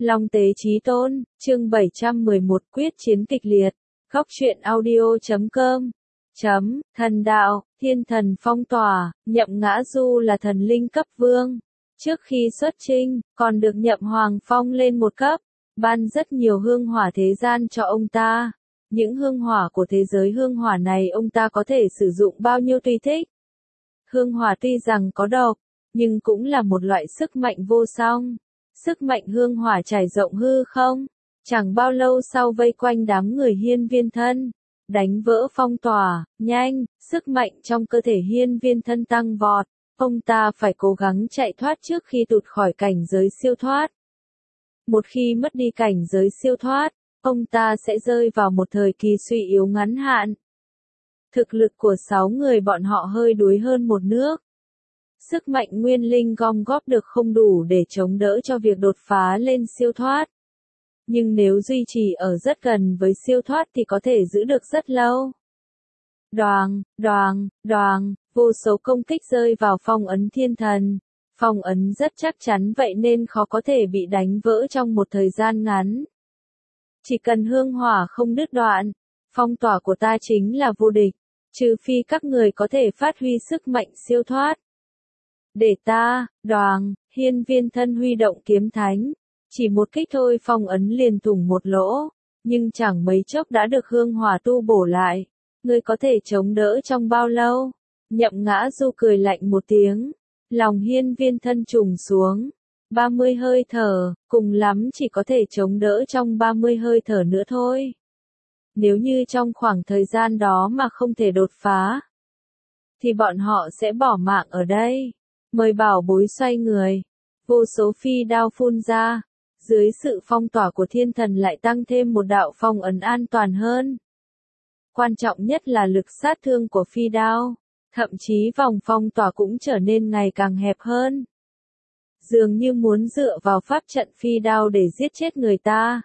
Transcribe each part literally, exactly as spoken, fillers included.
Long tế chí tôn, chương bảy trăm mười một quyết chiến kịch liệt. Góc truyện audio chấm com. Chấm, thần đạo, thiên thần phong tỏa, Nhậm Ngã Du là thần linh cấp vương. Trước khi xuất chinh, còn được Nhậm Hoàng phong lên một cấp, ban rất nhiều hương hỏa thế gian cho ông ta. Những hương hỏa của thế giới hương hỏa này ông ta có thể sử dụng bao nhiêu tùy thích. Hương hỏa tuy rằng có độc, nhưng cũng là một loại sức mạnh vô song. Sức mạnh hương hỏa trải rộng hư không, chẳng bao lâu sau vây quanh đám người Hiên Viên Thân, đánh vỡ phong tỏa, nhanh, sức mạnh trong cơ thể Hiên Viên Thân tăng vọt, ông ta phải cố gắng chạy thoát trước khi tụt khỏi cảnh giới siêu thoát. Một khi mất đi cảnh giới siêu thoát, ông ta sẽ rơi vào một thời kỳ suy yếu ngắn hạn. Thực lực của sáu người bọn họ hơi đuối hơn một nước. Sức mạnh nguyên linh gom góp được không đủ để chống đỡ cho việc đột phá lên siêu thoát. Nhưng nếu duy trì ở rất gần với siêu thoát thì có thể giữ được rất lâu. Đoàng, đoàng, đoàng, vô số công kích rơi vào phong ấn thiên thần. Phong ấn rất chắc chắn vậy nên khó có thể bị đánh vỡ trong một thời gian ngắn. Chỉ cần hương hỏa không đứt đoạn, phong tỏa của ta chính là vô địch, trừ phi các người có thể phát huy sức mạnh siêu thoát. Để ta, đoàng, Hiên Viên Thân huy động kiếm thánh, chỉ một kích thôi phong ấn liền thủng một lỗ, nhưng chẳng mấy chốc đã được hương hỏa tu bổ lại. Ngươi có thể chống đỡ trong bao lâu? Nhậm Ngã Du cười lạnh một tiếng, lòng Hiên Viên Thân trùng xuống. ba mươi hơi thở, cùng lắm chỉ có thể chống đỡ trong ba mươi hơi thở nữa thôi. Nếu như trong khoảng thời gian đó mà không thể đột phá, thì bọn họ sẽ bỏ mạng ở đây. Mời bảo bối xoay người. Vô số phi đao phun ra. Dưới sự phong tỏa của thiên thần lại tăng thêm một đạo phong ấn an toàn hơn. Quan trọng nhất là lực sát thương của phi đao. Thậm chí vòng phong tỏa cũng trở nên ngày càng hẹp hơn. Dường như muốn dựa vào pháp trận phi đao để giết chết người ta.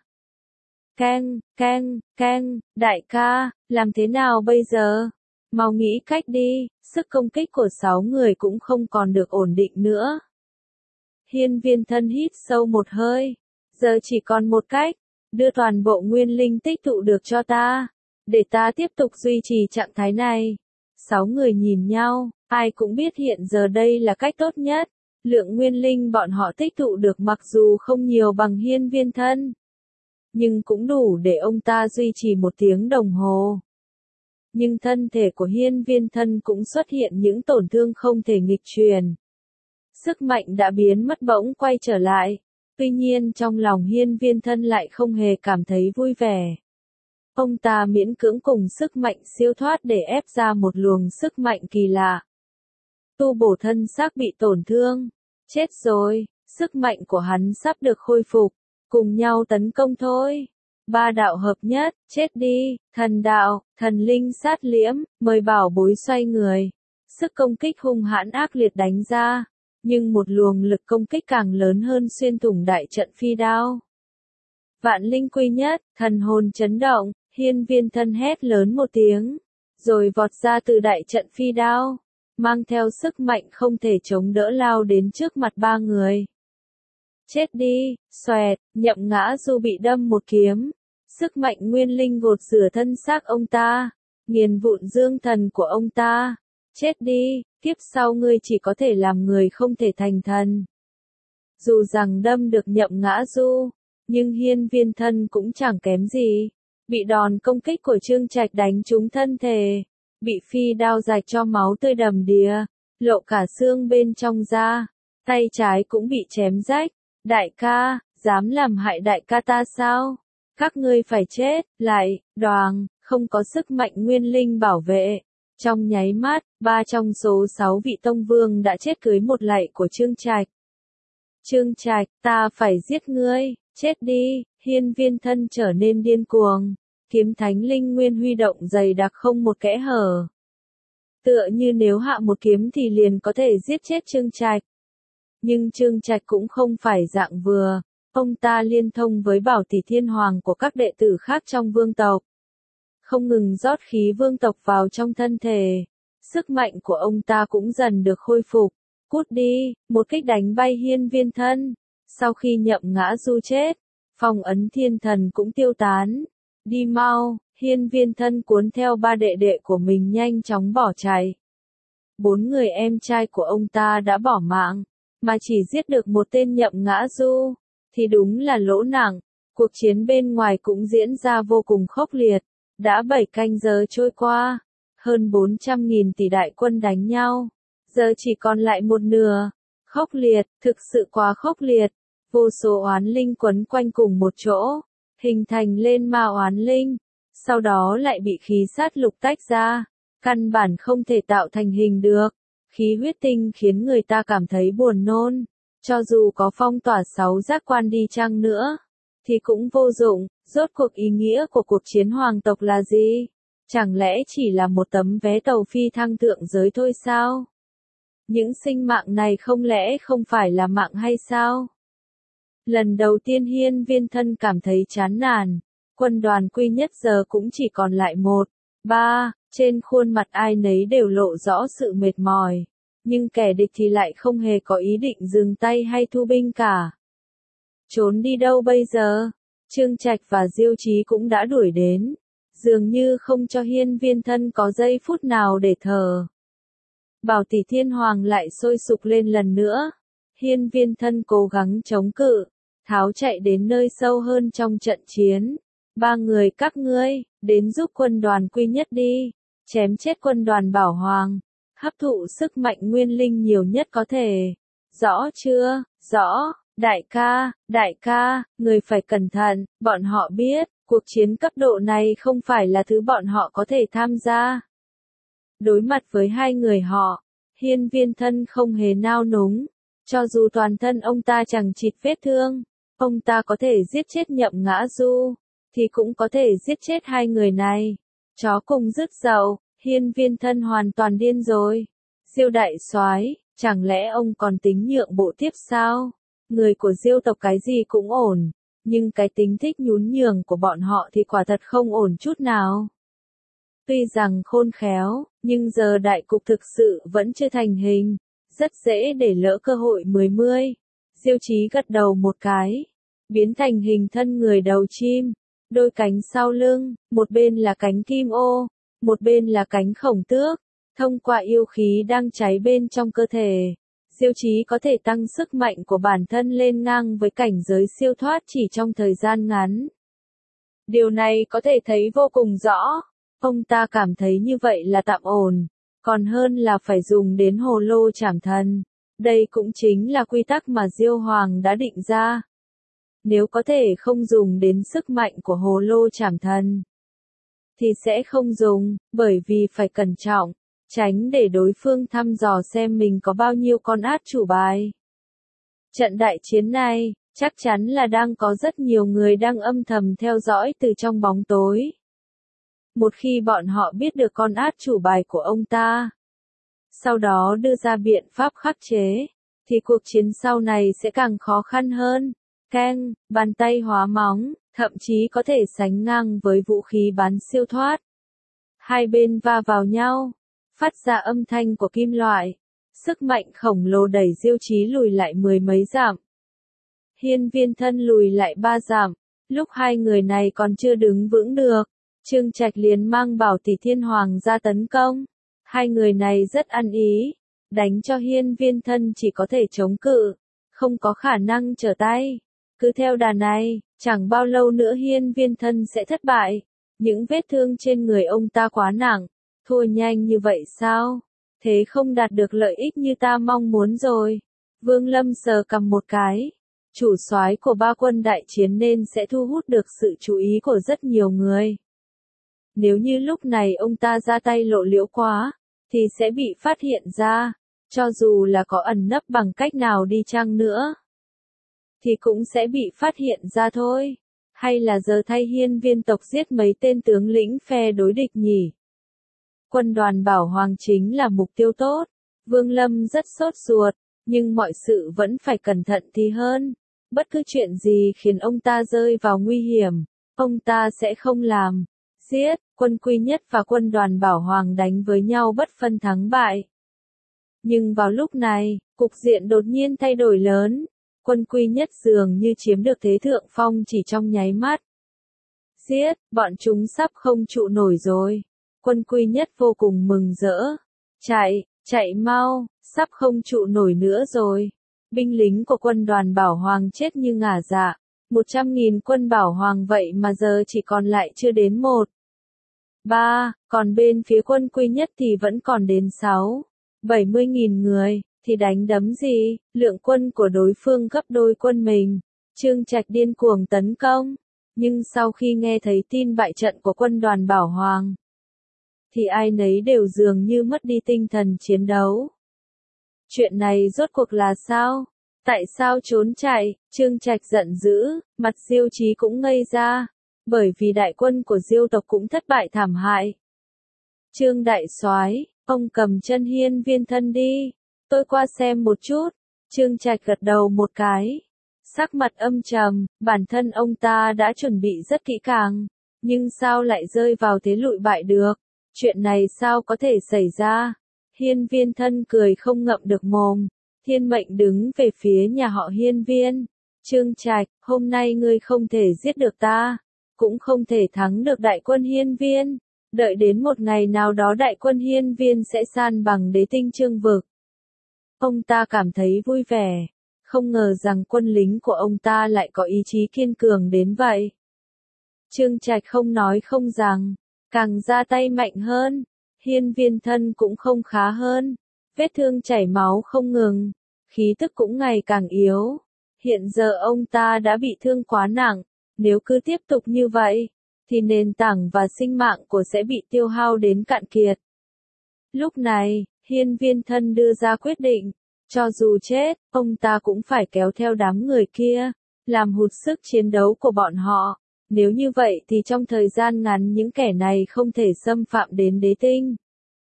Keng, keng, keng, đại ca, làm thế nào bây giờ? Mau nghĩ cách đi, sức công kích của sáu người cũng không còn được ổn định nữa. Hiên Viên Thân hít sâu một hơi, giờ chỉ còn một cách, đưa toàn bộ nguyên linh tích tụ được cho ta, để ta tiếp tục duy trì trạng thái này. Sáu người nhìn nhau, ai cũng biết hiện giờ đây là cách tốt nhất, lượng nguyên linh bọn họ tích tụ được mặc dù không nhiều bằng Hiên Viên Thân, nhưng cũng đủ để ông ta duy trì một tiếng đồng hồ. Nhưng thân thể của Hiên Viên Thân cũng xuất hiện những tổn thương không thể nghịch truyền. Sức mạnh đã biến mất bỗng quay trở lại, tuy nhiên trong lòng Hiên Viên Thân lại không hề cảm thấy vui vẻ. Ông ta miễn cưỡng cùng sức mạnh siêu thoát để ép ra một luồng sức mạnh kỳ lạ. Tu bổ thân xác bị tổn thương, chết rồi, sức mạnh của hắn sắp được khôi phục, cùng nhau tấn công thôi. Ba đạo hợp nhất, chết đi, thần đạo, thần linh sát liễm, mời bảo bối xoay người. Sức công kích hung hãn ác liệt đánh ra, nhưng một luồng lực công kích càng lớn hơn xuyên thủng đại trận phi đao. Vạn linh quy nhất, thần hồn chấn động, Hiên Viên Thân hét lớn một tiếng, rồi vọt ra từ đại trận phi đao, mang theo sức mạnh không thể chống đỡ lao đến trước mặt ba người. Chết đi, xoẹt, Nhậm Ngã Du bị đâm một kiếm. Sức mạnh nguyên linh gột rửa thân xác ông ta, nghiền vụn dương thần của ông ta. Chết đi, kiếp sau ngươi chỉ có thể làm người không thể thành thần. Dù rằng đâm được Nhậm Ngã Du, nhưng Hiên Viên Thân cũng chẳng kém gì. Bị đòn công kích của Trương Trạch đánh trúng thân thể, bị phi đao rạch cho máu tươi đầm đìa, lộ cả xương bên trong ra, tay trái cũng bị chém rách. Đại ca, dám làm hại đại ca ta sao? Các ngươi phải chết, lại, đoàng, không có sức mạnh nguyên linh bảo vệ. Trong nháy mắt, ba trong số sáu vị tông vương đã chết cưới một lạy của Trương Trạch. Trương Trạch, ta phải giết ngươi, chết đi, Hiên Viên Thân trở nên điên cuồng. Kiếm thánh linh nguyên huy động dày đặc không một kẽ hở. Tựa như nếu hạ một kiếm thì liền có thể giết chết Trương Trạch. Nhưng Trương Trạch cũng không phải dạng vừa, ông ta liên thông với bảo tỷ thiên hoàng của các đệ tử khác trong vương tộc. Không ngừng rót khí vương tộc vào trong thân thể, sức mạnh của ông ta cũng dần được khôi phục. Cút đi, một kích đánh bay Hiên Viên Thân. Sau khi Nhậm Ngã Du chết, phong ấn thiên thần cũng tiêu tán. Đi mau, Hiên Viên Thân cuốn theo ba đệ đệ của mình nhanh chóng bỏ chạy. Bốn người em trai của ông ta đã bỏ mạng, mà chỉ giết được một tên Nhậm Ngã Du, thì đúng là lỗ nặng. Cuộc chiến bên ngoài cũng diễn ra vô cùng khốc liệt. Đã bảy canh giờ trôi qua, hơn bốn trăm nghìn tỷ đại quân đánh nhau, giờ chỉ còn lại một nửa. Khốc liệt, thực sự quá khốc liệt. Vô số oán linh quấn quanh cùng một chỗ, hình thành lên ma oán linh, sau đó lại bị khí sát lục tách ra, căn bản không thể tạo thành hình được. Khí huyết tinh khiến người ta cảm thấy buồn nôn, cho dù có phong tỏa sáu giác quan đi chăng nữa, thì cũng vô dụng. Rốt cuộc ý nghĩa của cuộc chiến hoàng tộc là gì? Chẳng lẽ chỉ là một tấm vé tàu phi thăng thượng giới thôi sao? Những sinh mạng này không lẽ không phải là mạng hay sao? Lần đầu tiên Hiên Viên Thân cảm thấy chán nản, quân đoàn quy nhất giờ cũng chỉ còn lại một, ba, trên khuôn mặt ai nấy đều lộ rõ sự mệt mỏi, nhưng kẻ địch thì lại không hề có ý định dừng tay hay thu binh cả. Trốn đi đâu bây giờ? Trương Trạch và Diêu Chí cũng đã đuổi đến, dường như không cho Hiên Viên Thân có giây phút nào để thở. Bảo Tỷ Thiên Hoàng lại sôi sục lên lần nữa. Hiên Viên Thân cố gắng chống cự, tháo chạy đến nơi sâu hơn trong trận chiến. Ba người các ngươi, đến giúp quân đoàn quy nhất đi, chém chết quân đoàn Bảo Hoàng, hấp thụ sức mạnh nguyên linh nhiều nhất có thể. Rõ chưa? Rõ. Đại ca, đại ca, người phải cẩn thận, bọn họ biết, cuộc chiến cấp độ này không phải là thứ bọn họ có thể tham gia. Đối mặt với hai người họ, Hiên Viên Thân không hề nao núng, cho dù toàn thân ông ta chẳng chịt vết thương, ông ta có thể giết chết Nhậm Ngã Du, thì cũng có thể giết chết hai người này. Chó cùng rứt dậu, Hiên Viên Thân hoàn toàn điên rồi. Diêu đại soái, chẳng lẽ ông còn tính nhượng bộ tiếp sao? Người của Diêu tộc cái gì cũng ổn, nhưng cái tính thích nhún nhường của bọn họ thì quả thật không ổn chút nào. Tuy rằng khôn khéo, nhưng giờ đại cục thực sự vẫn chưa thành hình, rất dễ để lỡ cơ hội mười mươi. Diêu Chí gật đầu một cái, biến thành hình thân người đầu chim, đôi cánh sau lưng, một bên là cánh kim ô, một bên là cánh khổng tước, thông qua yêu khí đang cháy bên trong cơ thể. Diêu Chí có thể tăng sức mạnh của bản thân lên ngang với cảnh giới siêu thoát chỉ trong thời gian ngắn. Điều này có thể thấy vô cùng rõ. Ông ta cảm thấy như vậy là tạm ổn, còn hơn là phải dùng đến hồ lô trảm thần. Đây cũng chính là quy tắc mà Diêu Hoàng đã định ra. Nếu có thể không dùng đến sức mạnh của hồ lô trảm thần, thì sẽ không dùng, bởi vì phải cẩn trọng, tránh để đối phương thăm dò xem mình có bao nhiêu con át chủ bài. Trận đại chiến này, chắc chắn là đang có rất nhiều người đang âm thầm theo dõi từ trong bóng tối. Một khi bọn họ biết được con át chủ bài của ông ta, sau đó đưa ra biện pháp khắc chế, thì cuộc chiến sau này sẽ càng khó khăn hơn. Keng, bàn tay hóa móng, thậm chí có thể sánh ngang với vũ khí bán siêu thoát. Hai bên va vào nhau, phát ra âm thanh của kim loại, sức mạnh khổng lồ đẩy Diêu Chí lùi lại mười mấy dặm. Hiên Viên Thân lùi lại ba dặm, lúc hai người này còn chưa đứng vững được, Trương Trạch liền mang Bảo Tỷ Thiên Hoàng ra tấn công. Hai người này rất ăn ý, đánh cho Hiên Viên Thân chỉ có thể chống cự, không có khả năng trở tay. Cứ theo đà này, chẳng bao lâu nữa Hiên Viên Thân sẽ thất bại. Những vết thương trên người ông ta quá nặng, thua nhanh như vậy sao? Thế không đạt được lợi ích như ta mong muốn rồi. Vương Lâm sờ cầm một cái. Chủ soái của ba quân đại chiến nên sẽ thu hút được sự chú ý của rất nhiều người. Nếu như lúc này ông ta ra tay lộ liễu quá, thì sẽ bị phát hiện ra, cho dù là có ẩn nấp bằng cách nào đi chăng nữa, thì cũng sẽ bị phát hiện ra thôi. Hay là giờ thay Hiên Viên tộc giết mấy tên tướng lĩnh phe đối địch nhỉ? Quân đoàn Bảo Hoàng chính là mục tiêu tốt. Vương Lâm rất sốt ruột, nhưng mọi sự vẫn phải cẩn thận thì hơn. Bất cứ chuyện gì khiến ông ta rơi vào nguy hiểm, ông ta sẽ không làm. Giết, quân Quy Nhất và quân đoàn Bảo Hoàng đánh với nhau bất phân thắng bại. Nhưng vào lúc này, cục diện đột nhiên thay đổi lớn. Quân Quy Nhất dường như chiếm được thế thượng phong chỉ trong nháy mắt. Giết, bọn chúng sắp không trụ nổi rồi. Quân Quy Nhất vô cùng mừng rỡ. Chạy, chạy mau, sắp không trụ nổi nữa rồi. Binh lính của quân đoàn Bảo Hoàng chết như ngả dạ. Một trăm nghìn quân Bảo Hoàng vậy mà giờ chỉ còn lại chưa đến một. Ba, còn bên phía quân Quy Nhất thì vẫn còn đến sáu. Bảy mươi nghìn người, thì đánh đấm gì, lượng quân của đối phương gấp đôi quân mình. Trương Trạch điên cuồng tấn công. Nhưng sau khi nghe thấy tin bại trận của quân đoàn Bảo Hoàng, thì ai nấy đều dường như mất đi tinh thần chiến đấu. Chuyện này rốt cuộc là sao? Tại sao trốn chạy? Trương Trạch giận dữ, mặt Diêu Chí cũng ngây ra, bởi vì đại quân của Diêu tộc cũng thất bại thảm hại. Trương đại soái, ông cầm chân Hiên Viên Thân đi, tôi qua xem một chút. Trương Trạch gật đầu một cái, sắc mặt âm trầm, bản thân ông ta đã chuẩn bị rất kỹ càng, nhưng sao lại rơi vào thế lụi bại được? Chuyện này sao có thể xảy ra? Hiên Viên Thân cười không ngậm được mồm. Thiên Mệnh đứng về phía nhà họ Hiên Viên. Trương Trạch, hôm nay ngươi không thể giết được ta, cũng không thể thắng được đại quân Hiên Viên. Đợi đến một ngày nào đó đại quân Hiên Viên sẽ san bằng đế tinh Trương vực. Ông ta cảm thấy vui vẻ, không ngờ rằng quân lính của ông ta lại có ý chí kiên cường đến vậy. Trương Trạch không nói không rằng, càng ra tay mạnh hơn. Hiên Viên Thân cũng không khá hơn, vết thương chảy máu không ngừng, khí tức cũng ngày càng yếu. Hiện giờ ông ta đã bị thương quá nặng, nếu cứ tiếp tục như vậy, thì nền tảng và sinh mạng của sẽ bị tiêu hao đến cạn kiệt. Lúc này, Hiên Viên Thân đưa ra quyết định, cho dù chết, ông ta cũng phải kéo theo đám người kia, làm hụt sức chiến đấu của bọn họ. Nếu như vậy thì trong thời gian ngắn những kẻ này không thể xâm phạm đến đế tinh.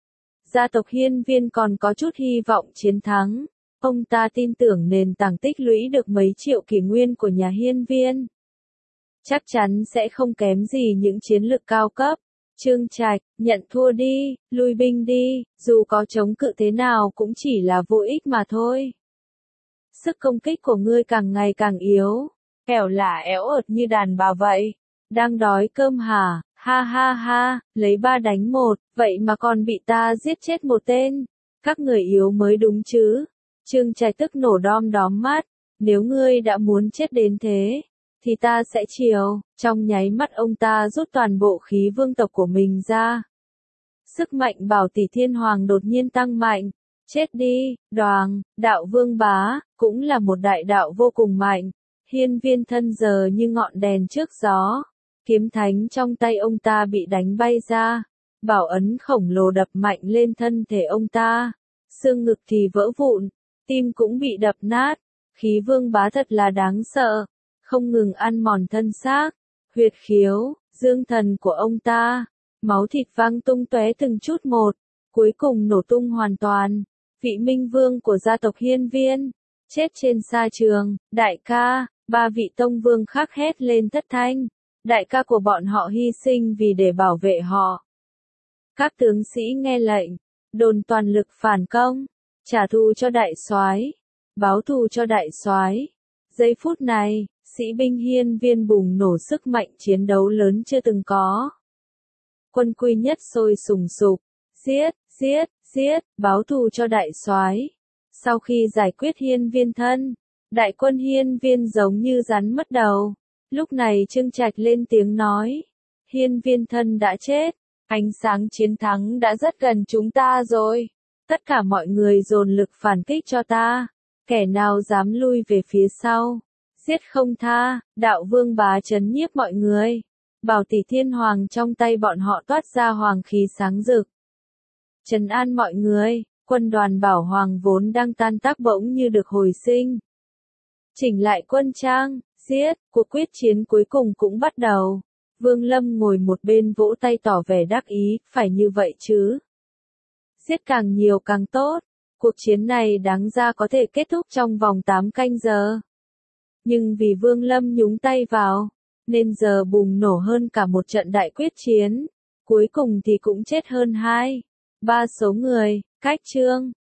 Gia tộc Hiên Viên còn có chút hy vọng chiến thắng. Ông ta tin tưởng nền tảng tích lũy được mấy triệu kỷ nguyên của nhà Hiên Viên chắc chắn sẽ không kém gì những chiến lực cao cấp. Trương Trạch, nhận thua đi, lui binh đi, dù có chống cự thế nào cũng chỉ là vô ích mà thôi. Sức công kích của ngươi càng ngày càng yếu, ẻo lả éo ợt như đàn bà vậy. Đang đói cơm hả? Ha ha ha, lấy ba đánh một, vậy mà còn bị ta giết chết một tên. Các người yếu mới đúng chứ. Trương Trạch tức nổ đom đóm mắt, nếu ngươi đã muốn chết đến thế, thì ta sẽ chiều. Trong nháy mắt ông ta rút toàn bộ khí vương tộc của mình ra. Sức mạnh Bảo Tỷ Thiên Hoàng đột nhiên tăng mạnh. Chết đi, Đoàng, đạo vương bá, cũng là một đại đạo vô cùng mạnh. Hiên Viên Thân giờ như ngọn đèn trước gió. Kiếm thánh trong tay ông ta bị đánh bay ra. Bảo ấn khổng lồ đập mạnh lên thân thể ông ta. Xương ngực thì vỡ vụn, tim cũng bị đập nát. Khí vương bá thật là đáng sợ, không ngừng ăn mòn thân xác, huyệt khiếu, dương thần của ông ta. Máu thịt văng tung tóe từng chút một, cuối cùng nổ tung hoàn toàn. Vị minh vương của gia tộc Hiên Viên, chết trên sa trường. Đại ca, ba vị tông vương khác hét lên thất thanh. Đại ca của bọn họ hy sinh vì để bảo vệ họ. Các tướng sĩ nghe lệnh, đồn toàn lực phản công, trả thù cho đại soái, báo thù cho đại soái. Giây phút này, sĩ binh Hiên Viên bùng nổ sức mạnh chiến đấu lớn chưa từng có. Quân Quy Nhất sôi sùng sục, giết, giết, giết, báo thù cho đại soái. Sau khi giải quyết Hiên Viên Thân, đại quân Hiên Viên giống như rắn mất đầu. Lúc này Trương Trạch lên tiếng nói, Hiên Viên Thân đã chết, ánh sáng chiến thắng đã rất gần chúng ta rồi. Tất cả mọi người dồn lực phản kích cho ta, kẻ nào dám lui về phía sau, giết không tha. Đạo vương bá trấn nhiếp mọi người. Bảo Tỷ Thiên Hoàng trong tay bọn họ toát ra hoàng khí sáng rực. Trấn an mọi người, quân đoàn Bảo Hoàng vốn đang tan tác bỗng như được hồi sinh. Chỉnh lại quân trang, giết, cuộc quyết chiến cuối cùng cũng bắt đầu. Vương Lâm ngồi một bên vỗ tay tỏ vẻ đắc ý, phải như vậy chứ. Giết càng nhiều càng tốt, cuộc chiến này đáng ra có thể kết thúc trong vòng tám canh giờ. Nhưng vì Vương Lâm nhúng tay vào, nên giờ bùng nổ hơn cả một trận đại quyết chiến. Cuối cùng thì cũng chết hơn hai, ba số người. Cách chương